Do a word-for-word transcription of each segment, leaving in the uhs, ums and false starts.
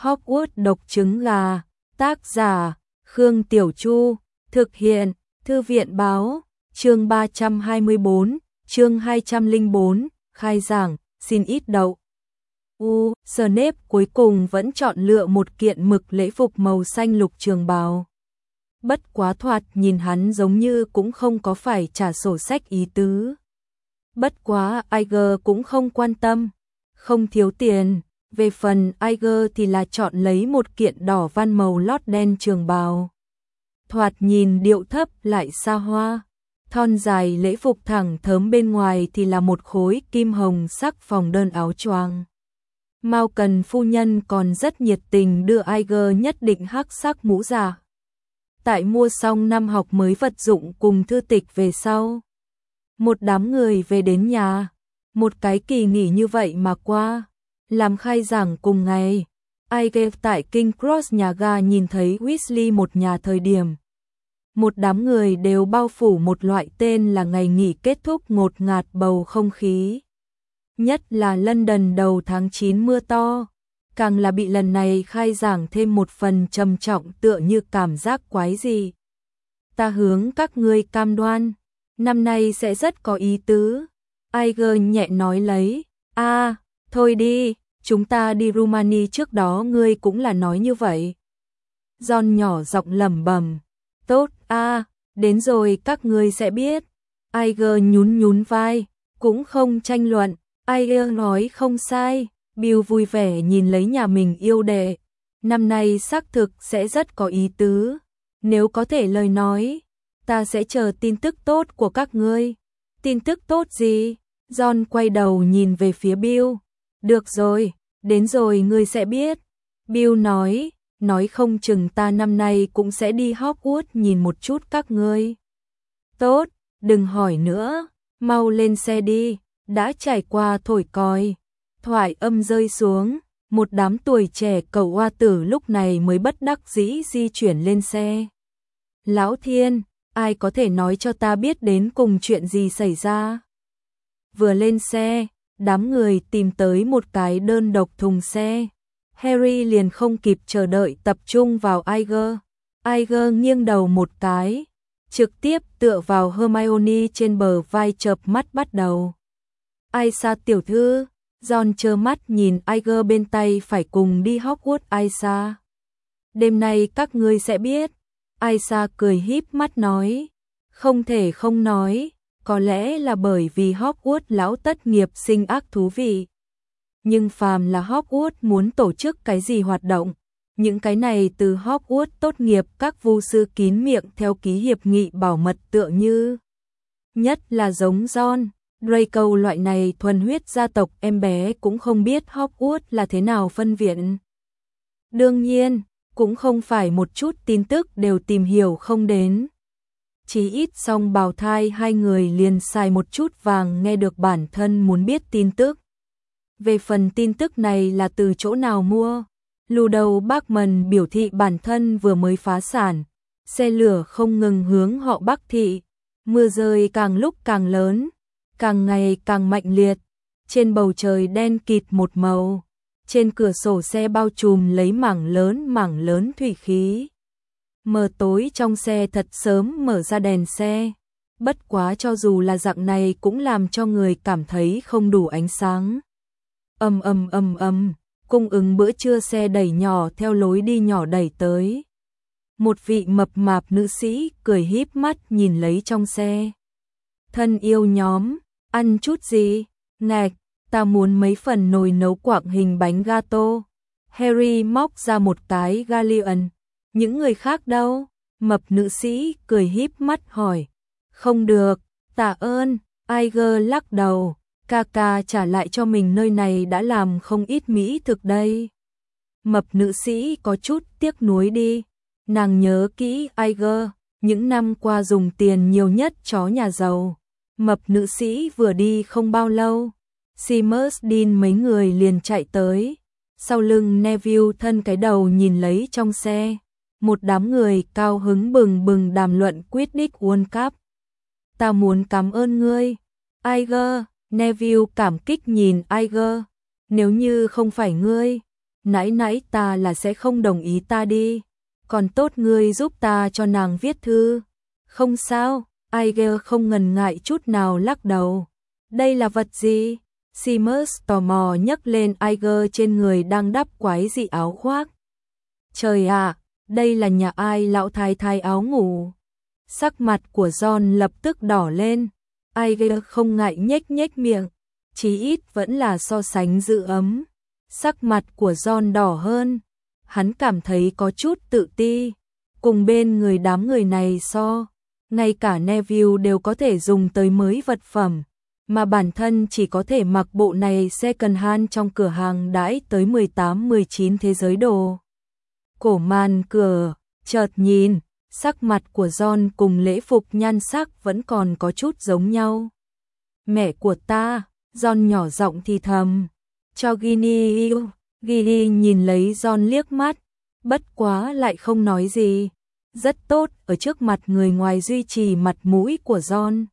Hogwarts độc trứng gà, tác giả, Khương Tiểu Chu, thực hiện, Thư viện báo, chương ba trăm hai mươi bốn, chương hai trăm lẻ bốn, khai giảng, xin ít đậu. U, Snape cuối cùng vẫn chọn lựa một kiện mực lễ phục màu xanh lục trường bào. Bất quá thoạt nhìn hắn giống như cũng không có phải trả sổ sách ý tứ. Bất quá Iger cũng không quan tâm, không thiếu tiền. Về phần Iger thì là chọn lấy một kiện đỏ văn màu lót đen trường bào. Thoạt nhìn điệu thấp lại xa hoa. Thon dài lễ phục thẳng thớm bên ngoài thì là một khối kim hồng sắc phòng đơn áo choàng. Mao Cần phu nhân còn rất nhiệt tình đưa Iger nhất định hắc sắc mũ giả. Tại mua xong năm học mới vật dụng cùng thư tịch về sau. Một đám người về đến nhà. Một cái kỳ nghỉ như vậy mà qua. Làm khai giảng cùng ngày. Iger tại King Cross nhà ga nhìn thấy Weasley một nhà thời điểm. Một đám người đều bao phủ một loại tên là ngày nghỉ kết thúc ngột ngạt bầu không khí. Nhất là London đầu tháng chín mưa to. Càng là bị lần này khai giảng thêm một phần trầm trọng tựa như cảm giác quái gì. Ta hướng các ngươi cam đoan. Năm nay sẽ rất có ý tứ. Iger nhẹ nói lấy. a à, thôi đi, chúng ta đi Rumani trước đó ngươi cũng là nói như vậy. John nhỏ giọng lẩm bẩm. Tốt a à, đến rồi các ngươi sẽ biết. Iger nhún nhún vai, cũng không tranh luận. Iger nói không sai. Bill vui vẻ nhìn lấy nhà mình yêu đệ. Năm nay xác thực sẽ rất có ý tứ. Nếu có thể lời nói, ta sẽ chờ tin tức tốt của các ngươi. Tin tức tốt gì? John quay đầu nhìn về phía Bill. Được rồi, đến rồi ngươi sẽ biết. Bill nói, nói không chừng ta năm nay cũng sẽ đi Hogwarts nhìn một chút các ngươi. Tốt, đừng hỏi nữa, mau lên xe đi, đã trải qua thổi còi. Thoại âm rơi xuống, một đám tuổi trẻ cậu hoa tử lúc này mới bất đắc dĩ di chuyển lên xe. Lão Thiên, ai có thể nói cho ta biết đến cùng chuyện gì xảy ra? Vừa lên xe, đám người tìm tới một cái đơn độc thùng xe. Harry liền không kịp chờ đợi tập trung vào Iger. Iger nghiêng đầu một cái, trực tiếp tựa vào Hermione trên bờ vai chợp mắt bắt đầu. Ai xa tiểu thư? John trơ mắt nhìn Iger bên tay phải cùng đi Hogwarts. Aisa, đêm nay các ngươi sẽ biết. Aisa cười híp mắt nói, không thể không nói, có lẽ là bởi vì Hogwarts lão tất nghiệp sinh ác thú vị. Nhưng phàm là Hogwarts muốn tổ chức cái gì hoạt động, những cái này từ Hogwarts tốt nghiệp các vu sư kín miệng theo ký hiệp nghị bảo mật tựa như. Nhất là giống John, Draco loại này thuần huyết gia tộc em bé cũng không biết Hogwarts là thế nào phân viện. Đương nhiên, cũng không phải một chút tin tức đều tìm hiểu không đến. Chỉ ít xong bào thai hai người liền xài một chút vàng nghe được bản thân muốn biết tin tức. Về phần tin tức này là từ chỗ nào mua, Ludo Bagman biểu thị bản thân vừa mới phá sản, xe lửa không ngừng hướng họ Bắc thị, mưa rơi càng lúc càng lớn, càng ngày càng mạnh liệt, trên bầu trời đen kịt một màu, trên cửa sổ xe bao trùm lấy mảng lớn mảng lớn thủy khí. Mờ tối trong xe thật sớm mở ra đèn xe, bất quá cho dù là dạng này cũng làm cho người cảm thấy không đủ ánh sáng. Ầm ầm ầm ầm, cung ứng bữa trưa xe đẩy nhỏ theo lối đi nhỏ đẩy tới. Một vị mập mạp nữ sĩ cười híp mắt nhìn lấy trong xe. Thân yêu nhóm, ăn chút gì? Ngạch, ta muốn mấy phần nồi nấu quặng hình bánh gato. Harry móc ra một cái galleon. Những người khác đâu? Mập nữ sĩ cười híp mắt hỏi. Không được, tạ ơn. Iger lắc đầu. Kaka trả lại cho mình nơi này đã làm không ít mỹ thực đây. Mập nữ sĩ có chút tiếc nuối đi. Nàng nhớ kỹ Iger, những năm qua dùng tiền nhiều nhất chó nhà giàu. Mập nữ sĩ vừa đi không bao lâu, Seamus Dean mấy người liền chạy tới. Sau lưng Neville thân cái đầu nhìn lấy trong xe. Một đám người cao hứng bừng bừng đàm luận Quidditch World Cup. Ta muốn cảm ơn ngươi, Iger. Neville cảm kích nhìn Iger. Nếu như không phải ngươi, nãy nãy ta là sẽ không đồng ý ta đi. Còn tốt ngươi giúp ta cho nàng viết thư. Không sao, Aigel không ngần ngại chút nào lắc đầu. Đây là vật gì? Seamus tò mò nhấc lên Aigel trên người đang đắp quái dị áo khoác. Trời ạ, đây là nhà ai lão thái thái áo ngủ? Sắc mặt của John lập tức đỏ lên. Aigel không ngại nhếch nhếch miệng, chí ít vẫn là so sánh giữ ấm. Sắc mặt của John đỏ hơn, hắn cảm thấy có chút tự ti. Cùng bên người đám người này so, ngay cả Neville đều có thể dùng tới mới vật phẩm, mà bản thân chỉ có thể mặc bộ này second hand trong cửa hàng đãi tới mười tám mười chín thế giới đồ. Cổ màn cửa, chợt nhìn, sắc mặt của John cùng lễ phục nhan sắc vẫn còn có chút giống nhau. Mẹ của ta, John nhỏ giọng thì thầm, cho Ginny yêu. Ginny nhìn lấy John liếc mắt, bất quá lại không nói gì. Rất tốt ở trước mặt người ngoài duy trì mặt mũi của John.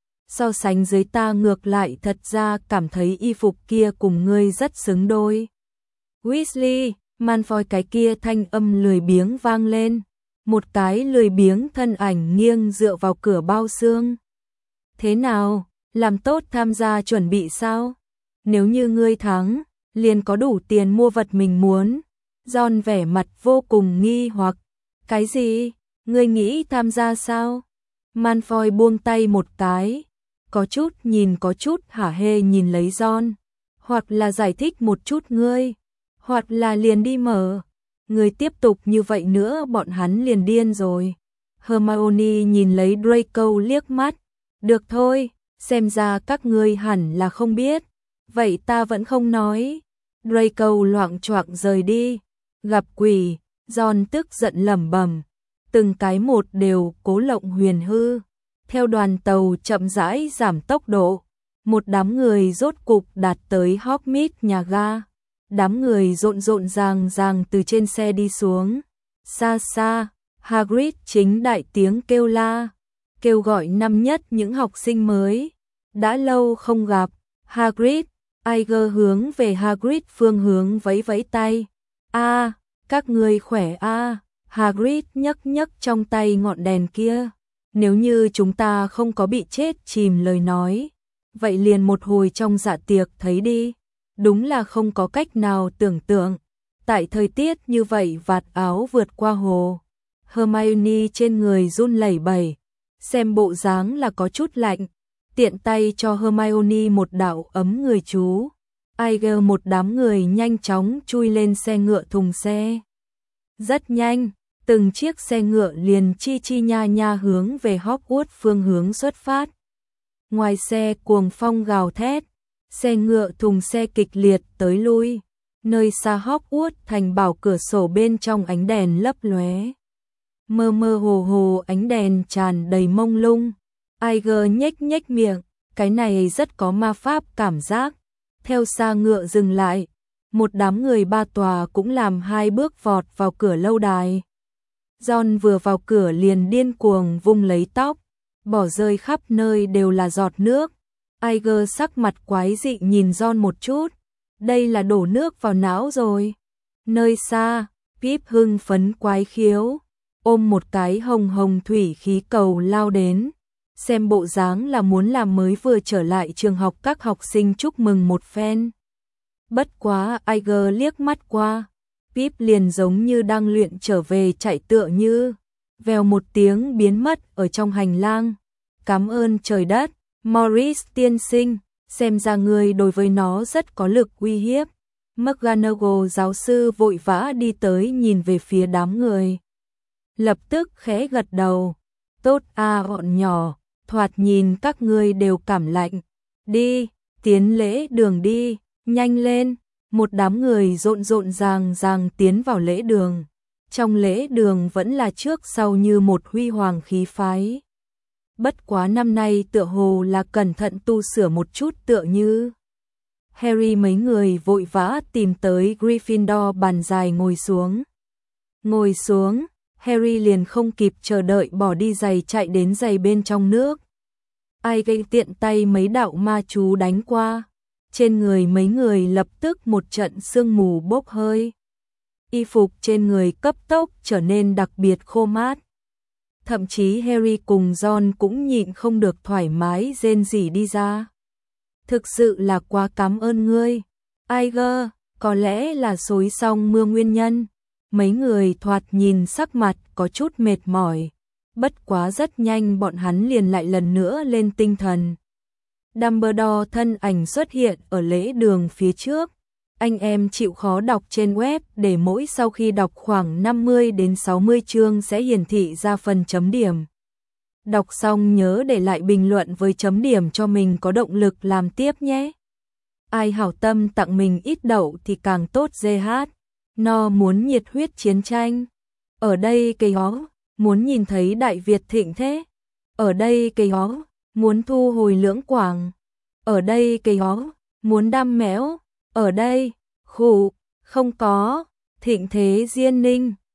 So sánh dưới ta ngược lại thật ra cảm thấy y phục kia cùng ngươi rất xứng đôi. Weasley, Malfoy cái kia thanh âm lười biếng vang lên. Một cái lười biếng thân ảnh nghiêng dựa vào cửa bao xương. Thế nào, làm tốt tham gia chuẩn bị sao? Nếu như ngươi thắng, liền có đủ tiền mua vật mình muốn. John vẻ mặt vô cùng nghi hoặc. Cái gì? Ngươi nghĩ tham gia sao? Malfoy buông tay một cái. Có chút nhìn có chút hả hê nhìn lấy John. Hoặc là giải thích một chút ngươi. Hoặc là liền đi mở. Người tiếp tục như vậy nữa bọn hắn liền điên rồi. Hermione nhìn lấy Draco liếc mắt. Được thôi, xem ra các ngươi hẳn là không biết. Vậy ta vẫn không nói. Draco loạng choạng rời đi. Gặp quỷ, John tức giận lẩm bẩm. Từng cái một đều cố lộng huyền hư. Theo đoàn tàu chậm rãi giảm tốc độ. Một đám người rốt cục đạt tới Hogsmeade nhà ga. Đám người rộn rộn ràng ràng từ trên xe đi xuống. Xa xa, Hagrid chính đại tiếng kêu la, kêu gọi năm nhất những học sinh mới. Đã lâu không gặp, Hagrid, Aigel hướng về Hagrid phương hướng vẫy vẫy tay. A, à, các ngươi khỏe a? À. Hagrid nhấc nhấc trong tay ngọn đèn kia. Nếu như chúng ta không có bị chết chìm lời nói, vậy liền một hồi trong dạ tiệc thấy đi. Đúng là không có cách nào tưởng tượng. Tại thời tiết như vậy vạt áo vượt qua hồ. Hermione trên người run lẩy bẩy. Xem bộ dáng là có chút lạnh. Tiện tay cho Hermione một đạo ấm người chú. Aigel một đám người nhanh chóng chui lên xe ngựa thùng xe. Rất nhanh, từng chiếc xe ngựa liền chi chi nha nha hướng về Hogwarts phương hướng xuất phát. Ngoài xe cuồng phong gào thét. Xe ngựa thùng xe kịch liệt tới lui, nơi xa Hogwarts thành bảo cửa sổ bên trong ánh đèn lấp lóe. Mơ mơ hồ hồ ánh đèn tràn đầy mông lung. Aigel nhếch nhếch miệng, cái này rất có ma pháp cảm giác. Theo xa ngựa dừng lại, một đám người ba tòa cũng làm hai bước vọt vào cửa lâu đài. John vừa vào cửa liền điên cuồng vung lấy tóc, bỏ rơi khắp nơi đều là giọt nước. Aigel sắc mặt quái dị nhìn John một chút. Đây là đổ nước vào não rồi. Nơi xa, Pip hưng phấn quái khiếu, ôm một cái hồng hồng thủy khí cầu lao đến. Xem bộ dáng là muốn làm mới vừa trở lại trường học các học sinh chúc mừng một phen. Bất quá Aigel liếc mắt qua, Pip liền giống như đang luyện trở về chạy tựa như. Vèo một tiếng biến mất ở trong hành lang. Cảm ơn trời đất. Morris tiên sinh, xem ra người đối với nó rất có lực uy hiếp. McGonagall giáo sư vội vã đi tới nhìn về phía đám người. Lập tức khẽ gật đầu. Tốt a à, bọn nhỏ, thoạt nhìn các ngươi đều cảm lạnh. Đi, tiến lễ đường đi, nhanh lên. Một đám người rộn rộn ràng ràng tiến vào lễ đường. Trong lễ đường vẫn là trước sau như một huy hoàng khí phái. Bất quá năm nay tựa hồ là cẩn thận tu sửa một chút tựa như. Harry mấy người vội vã tìm tới Gryffindor bàn dài ngồi xuống. Ngồi xuống, Harry liền không kịp chờ đợi bỏ đi giày chạy đến giày bên trong nước. Ai gây tiện tay mấy đạo ma chú đánh qua. Trên người mấy người lập tức một trận sương mù bốc hơi. y phục trên người cấp tốc trở nên đặc biệt khô mát. Thậm chí Harry cùng Ron cũng nhịn không được thoải mái rên rỉ đi ra. Thực sự là quá cảm ơn ngươi. Iger, có lẽ là xối xong mưa nguyên nhân. Mấy người thoạt nhìn sắc mặt có chút mệt mỏi. Bất quá rất nhanh bọn hắn liền lại lần nữa lên tinh thần. Dumbledore thân ảnh xuất hiện ở lễ đường phía trước. Anh em chịu khó đọc trên web để mỗi sau khi đọc khoảng năm mươi đến sáu mươi chương sẽ hiển thị ra phần chấm điểm. Đọc xong nhớ để lại bình luận với chấm điểm cho mình có động lực làm tiếp nhé. Ai hảo tâm tặng mình ít đậu thì càng tốt giê hát. No muốn nhiệt huyết chiến tranh. Ở đây cây hó, muốn nhìn thấy Đại Việt thịnh thế. Ở đây cây hó, muốn thu hồi lưỡng quảng. Ở đây cây hó, muốn đam méo. Ở đây, khủ, không có, thịnh thế Diên Ninh.